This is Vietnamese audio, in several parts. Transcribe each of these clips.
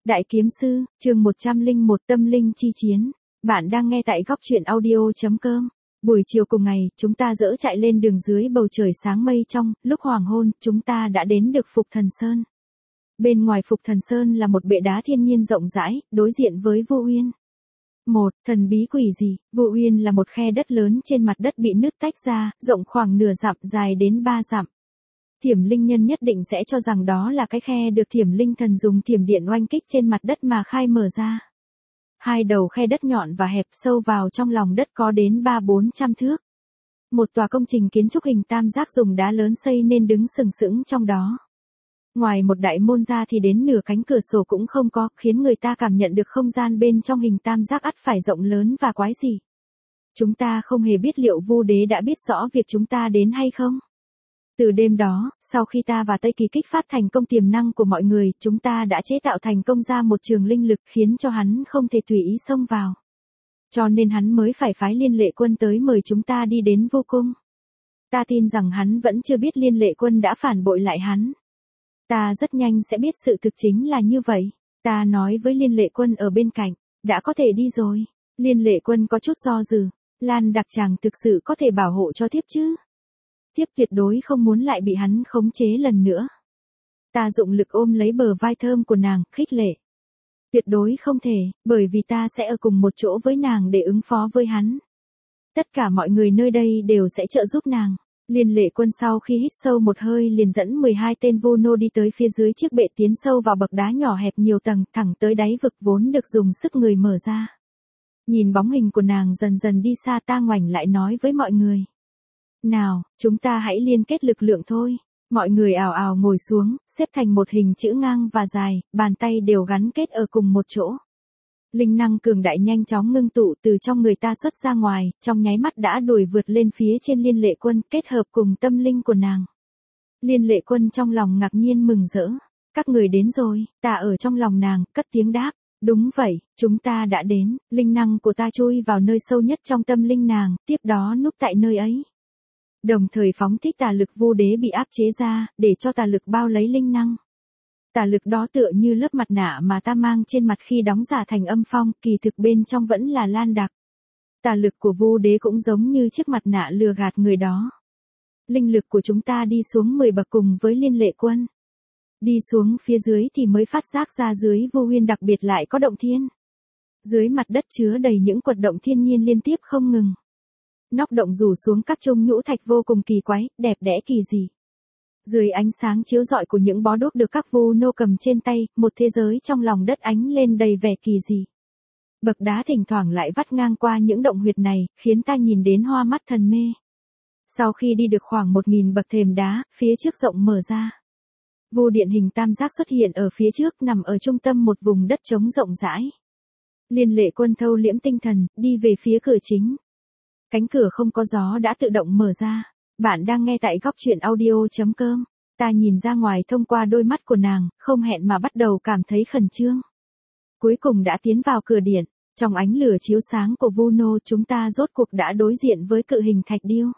Đại Kiếm Sư, chương 101 Tâm Linh Chi Chiến. Bạn đang nghe tại góc truyện audio.com. Buổi chiều cùng ngày, chúng ta dỡ chạy lên đường dưới bầu trời sáng mây trong, lúc hoàng hôn, chúng ta đã đến được Phục Thần Sơn. Bên ngoài Phục Thần Sơn là một bệ đá thiên nhiên rộng rãi, đối diện với Vu Uyên. Thần bí quỷ gì? Vu Uyên là một khe đất lớn trên mặt đất bị nứt tách ra, rộng khoảng nửa dặm, dài đến 3 dặm. Thiểm linh nhân nhất định sẽ cho rằng đó là cái khe được Thiểm linh thần dùng thiểm điện oanh kích trên mặt đất mà khai mở ra. Hai đầu khe đất nhọn và hẹp sâu vào trong lòng đất có đến 300-400 thước. Một tòa công trình kiến trúc hình tam giác dùng đá lớn xây nên đứng sừng sững trong đó. Ngoài một đại môn ra thì đến nửa cánh cửa sổ cũng không có, khiến người ta cảm nhận được không gian bên trong hình tam giác ắt phải rộng lớn và quái dị. Chúng ta không hề biết liệu Vu Đế đã biết rõ việc chúng ta đến hay không. Từ đêm đó, sau khi ta và Tây Kỳ kích phát thành công tiềm năng của mọi người, chúng ta đã chế tạo thành công ra một trường linh lực khiến cho hắn không thể tùy ý xông vào. Cho nên hắn mới phải phái Liên Lệ Quân tới mời chúng ta đi đến Vu Cung. Ta tin rằng hắn vẫn chưa biết Liên Lệ Quân đã phản bội lại hắn. Ta rất nhanh sẽ biết sự thực chính là như vậy. Ta nói với Liên Lệ Quân ở bên cạnh, đã có thể đi rồi. Liên Lệ Quân có chút do dự, Lan Đặc chàng thực sự có thể bảo hộ cho thiếp chứ? Thiếp tuyệt đối không muốn lại bị hắn khống chế lần nữa. Ta dụng lực ôm lấy bờ vai thơm của nàng, khích lệ. Tuyệt đối không thể, bởi vì ta sẽ ở cùng một chỗ với nàng để ứng phó với hắn. Tất cả mọi người nơi đây đều sẽ trợ giúp nàng. Liên Lệ Quân sau khi hít sâu một hơi liền dẫn 12 tên Vu Nô đi tới phía dưới chiếc bệ tiến sâu vào bậc đá nhỏ hẹp nhiều tầng, thẳng tới đáy vực vốn được dùng sức người mở ra. Nhìn bóng hình của nàng dần dần đi xa, ta ngoảnh lại nói với mọi người. Nào, chúng ta hãy liên kết lực lượng thôi. Mọi người ào ào ngồi xuống, xếp thành một hình chữ ngang và dài, bàn tay đều gắn kết ở cùng một chỗ. Linh năng cường đại nhanh chóng ngưng tụ từ trong người ta xuất ra ngoài, trong nháy mắt đã đuổi vượt lên phía trên Liên Lệ Quân, kết hợp cùng tâm linh của nàng. Liên Lệ Quân trong lòng ngạc nhiên mừng rỡ. Các người đến rồi, ta ở trong lòng nàng, cất tiếng đáp. Đúng vậy, chúng ta đã đến. Linh năng của ta chui vào nơi sâu nhất trong tâm linh nàng, tiếp đó núp tại nơi ấy. Đồng thời phóng thích tà lực Vu Đế bị áp chế ra, để cho tà lực bao lấy linh năng. Tà lực đó tựa như lớp mặt nạ mà ta mang trên mặt khi đóng giả thành âm phong, kỳ thực bên trong vẫn là Lan Đặc. Tà lực của Vu Đế cũng giống như chiếc mặt nạ lừa gạt người đó. Linh lực của chúng ta đi xuống 10 bậc cùng với Liên Lệ Quân. Đi xuống phía dưới thì mới phát giác ra dưới Vu Uyên đặc biệt lại có động thiên. Dưới mặt đất chứa đầy những quật động thiên nhiên liên tiếp không ngừng. Nóc động rủ xuống các chông nhũ thạch vô cùng kỳ quái, đẹp đẽ kỳ dị. Dưới ánh sáng chiếu rọi của những bó đuốc được các Vu Nô cầm trên tay, một thế giới trong lòng đất ánh lên đầy vẻ kỳ dị. Bậc đá thỉnh thoảng lại vắt ngang qua những động huyệt này, khiến ta nhìn đến hoa mắt thần mê. Sau khi đi được khoảng 1000 bậc thềm đá, phía trước rộng mở ra. Vu điện hình tam giác xuất hiện ở phía trước, nằm ở trung tâm một vùng đất trống rộng rãi. Liên Lệ Quân thâu liễm tinh thần, đi về phía cửa chính. Cánh cửa không có gió đã tự động mở ra. Bạn đang nghe tại góc truyện audio.com. Ta nhìn ra ngoài thông qua đôi mắt của nàng, không hẹn mà bắt đầu cảm thấy khẩn trương. Cuối cùng đã tiến vào cửa điện. Trong ánh lửa chiếu sáng của Vu Nô, chúng ta rốt cuộc đã đối diện với cự hình thạch điêu.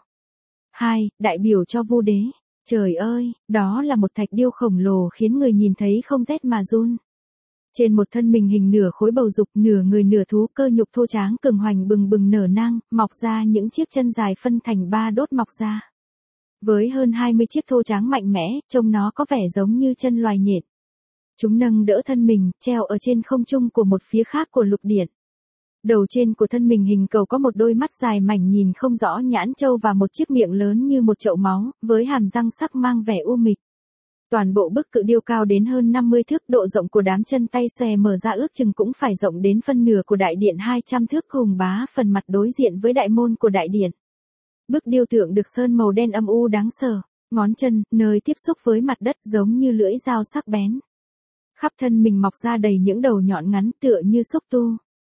2. Đại biểu cho Vu Đế. Trời ơi, đó là một thạch điêu khổng lồ khiến người nhìn thấy không rét mà run. Trên một thân mình hình nửa khối bầu dục, nửa người nửa thú, cơ nhục thô tráng cường hoành bừng bừng nở nang, mọc ra những chiếc chân dài phân thành 3 đốt mọc ra. Với hơn 20 chiếc thô tráng mạnh mẽ, trông nó có vẻ giống như chân loài nhện. Chúng nâng đỡ thân mình, treo ở trên không trung của một phía khác của lục điện. Đầu trên của thân mình hình cầu có một đôi mắt dài mảnh nhìn không rõ nhãn châu và một chiếc miệng lớn như một chậu máu, với hàm răng sắc mang vẻ u mịch. Toàn bộ bức cự điêu cao đến hơn 50 thước, độ rộng của đám chân tay xòe mở ra ước chừng cũng phải rộng đến phân nửa của đại điện 200 thước, hùng bá phần mặt đối diện với đại môn của đại điện. Bức điêu tượng được sơn màu đen âm u đáng sợ, ngón chân, nơi tiếp xúc với mặt đất giống như lưỡi dao sắc bén. Khắp thân mình mọc ra đầy những đầu nhọn ngắn tựa như xúc tu.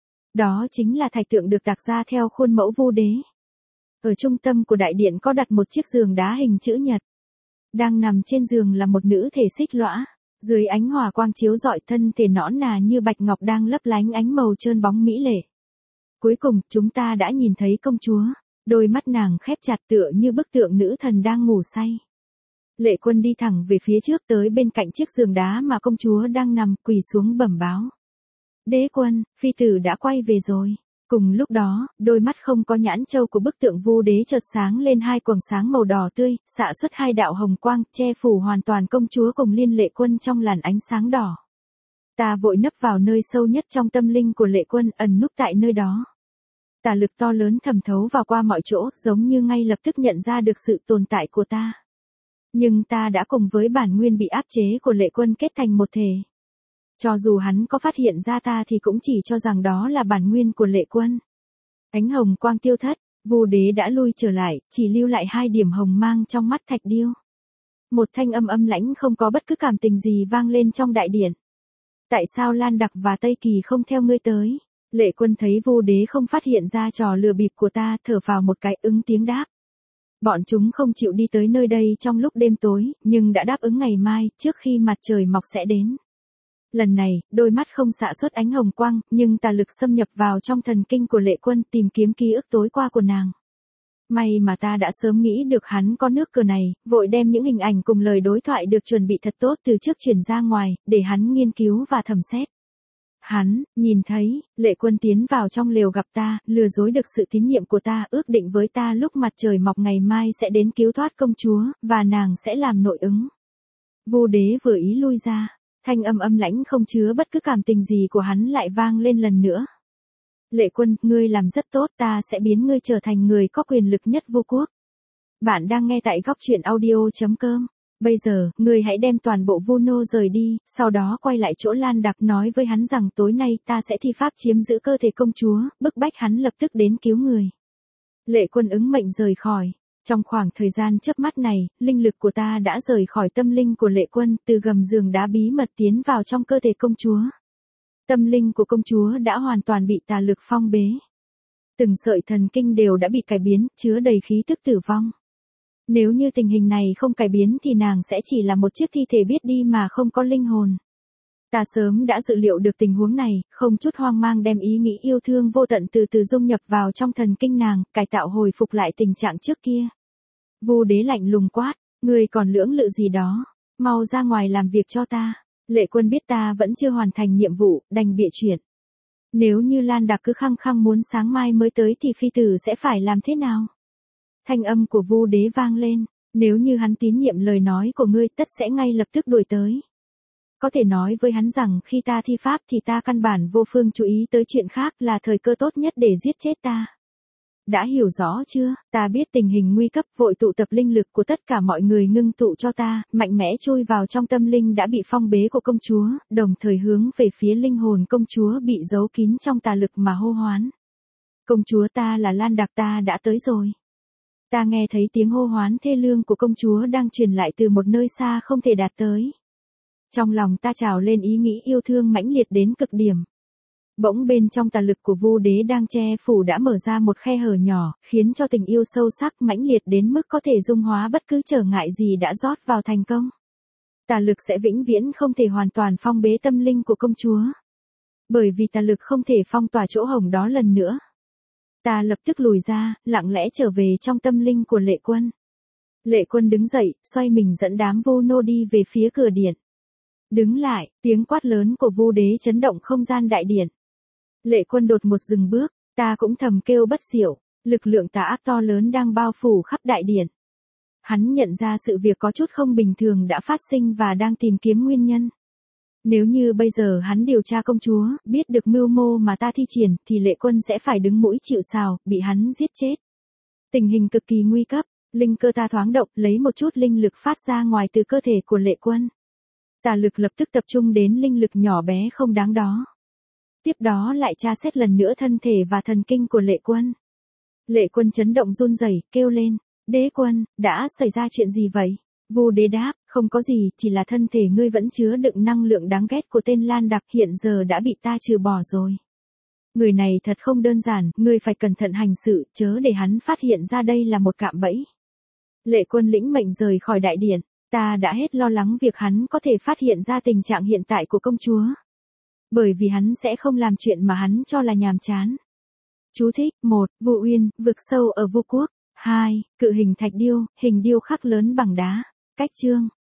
Đó chính là thạch tượng được tạc ra theo khuôn mẫu Vu Đế. Ở trung tâm của đại điện có đặt một chiếc giường đá hình chữ nhật. Đang nằm trên giường là một nữ thể xích lõa, dưới ánh hỏa quang chiếu rọi, thân thể nõn nà như bạch ngọc đang lấp lánh ánh màu trơn bóng mỹ lệ. Cuối cùng, chúng ta đã nhìn thấy công chúa, đôi mắt nàng khép chặt tựa như bức tượng nữ thần đang ngủ say. Lệ Quân đi thẳng về phía trước tới bên cạnh chiếc giường đá mà công chúa đang nằm, quỳ xuống bẩm báo. Đế quân, phi tử đã quay về rồi. Cùng lúc đó, đôi mắt không có nhãn châu của bức tượng Vu Đế chợt sáng lên hai quầng sáng màu đỏ tươi, xạ xuất hai đạo hồng quang, che phủ hoàn toàn công chúa cùng Liên Lệ Quân trong làn ánh sáng đỏ. Ta vội nấp vào nơi sâu nhất trong tâm linh của Lệ Quân, ẩn núp tại nơi đó. Tà lực to lớn thẩm thấu vào qua mọi chỗ, giống như ngay lập tức nhận ra được sự tồn tại của ta. Nhưng ta đã cùng với bản nguyên bị áp chế của Lệ Quân kết thành một thể. Cho dù hắn có phát hiện ra ta thì cũng chỉ cho rằng đó là bản nguyên của Lệ Quân. Ánh hồng quang tiêu thất, Vu Đế đã lui trở lại, chỉ lưu lại hai điểm hồng mang trong mắt Thạch Điêu. Một thanh âm âm lãnh không có bất cứ cảm tình gì vang lên trong đại điện. Tại sao Lan Đặc và Tây Kỳ không theo ngươi tới? Lệ Quân thấy Vu Đế không phát hiện ra trò lừa bịp của ta, thở vào một cái ứng tiếng đáp. Bọn chúng không chịu đi tới nơi đây trong lúc đêm tối, nhưng đã đáp ứng ngày mai, trước khi mặt trời mọc sẽ đến. Lần này, đôi mắt không xạ xuất ánh hồng quang, nhưng tà lực xâm nhập vào trong thần kinh của Lệ Quân tìm kiếm ký ức tối qua của nàng. May mà ta đã sớm nghĩ được hắn có nước cờ này, vội đem những hình ảnh cùng lời đối thoại được chuẩn bị thật tốt từ trước chuyển ra ngoài, để hắn nghiên cứu và thẩm xét. Hắn, nhìn thấy, Lệ Quân tiến vào trong lều gặp ta, lừa dối được sự tín nhiệm của ta, ước định với ta lúc mặt trời mọc ngày mai sẽ đến cứu thoát công chúa, và nàng sẽ làm nội ứng. Vu Đế vừa ý lui ra, thanh âm âm lãnh không chứa bất cứ cảm tình gì của hắn lại vang lên lần nữa. Lệ Quân, ngươi làm rất tốt, ta sẽ biến ngươi trở thành người có quyền lực nhất vô quốc. Bạn đang nghe tại góc truyện audio.com. Bây giờ, ngươi hãy đem toàn bộ Vu Nô rời đi, sau đó quay lại chỗ Lan Đặc nói với hắn rằng tối nay ta sẽ thi pháp chiếm giữ cơ thể công chúa, bức bách hắn lập tức đến cứu người. Lệ Quân ứng mệnh rời khỏi. Trong khoảng thời gian chớp mắt này, linh lực của ta đã rời khỏi tâm linh của Lệ Quân, từ gầm giường đá bí mật tiến vào trong cơ thể công chúa. Tâm linh của công chúa đã hoàn toàn bị tà lực phong bế. Từng sợi thần kinh đều đã bị cải biến, chứa đầy khí tức tử vong. Nếu như tình hình này không cải biến thì nàng sẽ chỉ là một chiếc thi thể biết đi mà không có linh hồn. Ta sớm đã dự liệu được tình huống này, không chút hoang mang đem ý nghĩ yêu thương vô tận từ từ dung nhập vào trong thần kinh nàng, cải tạo hồi phục lại tình trạng trước kia. Vu Đế lạnh lùng quát, ngươi còn lưỡng lự gì đó, mau ra ngoài làm việc cho ta. Lệ Quân biết ta vẫn chưa hoàn thành nhiệm vụ, đành bịa chuyện. Nếu như Lan Đặc cứ khăng khăng muốn sáng mai mới tới thì phi tử sẽ phải làm thế nào? Thanh âm của Vu Đế vang lên, nếu như hắn tín nhiệm lời nói của ngươi tất sẽ ngay lập tức đuổi tới. Có thể nói với hắn rằng khi ta thi pháp thì ta căn bản vô phương chú ý tới chuyện khác, là thời cơ tốt nhất để giết chết ta. Đã hiểu rõ chưa? Ta biết tình hình nguy cấp, vội tụ tập linh lực của tất cả mọi người ngưng tụ cho ta, mạnh mẽ chui vào trong tâm linh đã bị phong bế của công chúa, đồng thời hướng về phía linh hồn công chúa bị giấu kín trong tà lực mà hô hoán. Công chúa, ta là Lan Đặc, ta đã tới rồi. Ta nghe thấy tiếng hô hoán thê lương của công chúa đang truyền lại từ một nơi xa không thể đạt tới. Trong lòng ta trào lên ý nghĩ yêu thương mãnh liệt đến cực điểm. Bỗng bên trong tà lực của Vu Đế đang che phủ đã mở ra một khe hở nhỏ, khiến cho tình yêu sâu sắc mãnh liệt đến mức có thể dung hóa bất cứ trở ngại gì đã rót vào thành công. Tà lực sẽ vĩnh viễn không thể hoàn toàn phong bế tâm linh của công chúa. Bởi vì tà lực không thể phong tỏa chỗ hổng đó lần nữa. Ta lập tức lùi ra, lặng lẽ trở về trong tâm linh của Lệ Quân. Lệ Quân đứng dậy, xoay mình dẫn đám Vu Nô đi về phía cửa điện. Đứng lại, tiếng quát lớn của Vu Đế chấn động không gian đại điện. Lệ Quân đột ngột dừng bước, ta cũng thầm kêu bất diệu, lực lượng tà ác to lớn đang bao phủ khắp đại điện. Hắn nhận ra sự việc có chút không bình thường đã phát sinh và đang tìm kiếm nguyên nhân. Nếu như bây giờ hắn điều tra công chúa, biết được mưu mô mà ta thi triển, thì Lệ Quân sẽ phải đứng mũi chịu sào, bị hắn giết chết. Tình hình cực kỳ nguy cấp, linh cơ ta thoáng động, lấy một chút linh lực phát ra ngoài từ cơ thể của Lệ Quân. Tà lực lập tức tập trung đến linh lực nhỏ bé không đáng đó. Tiếp đó lại tra xét lần nữa thân thể và thần kinh của Lệ Quân. Lệ Quân chấn động run rẩy, kêu lên, Đế quân, đã xảy ra chuyện gì vậy? Vu Đế đáp, không có gì, chỉ là thân thể ngươi vẫn chứa đựng năng lượng đáng ghét của tên Lan Đặc, hiện giờ đã bị ta trừ bỏ rồi. Người này thật không đơn giản, ngươi phải cẩn thận hành sự, chớ để hắn phát hiện ra đây là một cạm bẫy. Lệ Quân lĩnh mệnh rời khỏi đại điện, ta đã hết lo lắng việc hắn có thể phát hiện ra tình trạng hiện tại của công chúa. Bởi vì hắn sẽ không làm chuyện mà hắn cho là nhàm chán. Chú thích: 1. Vu Uyên, vực sâu ở Vu Quốc. 2. Cự hình thạch điêu, hình điêu khắc lớn bằng đá. Cách chương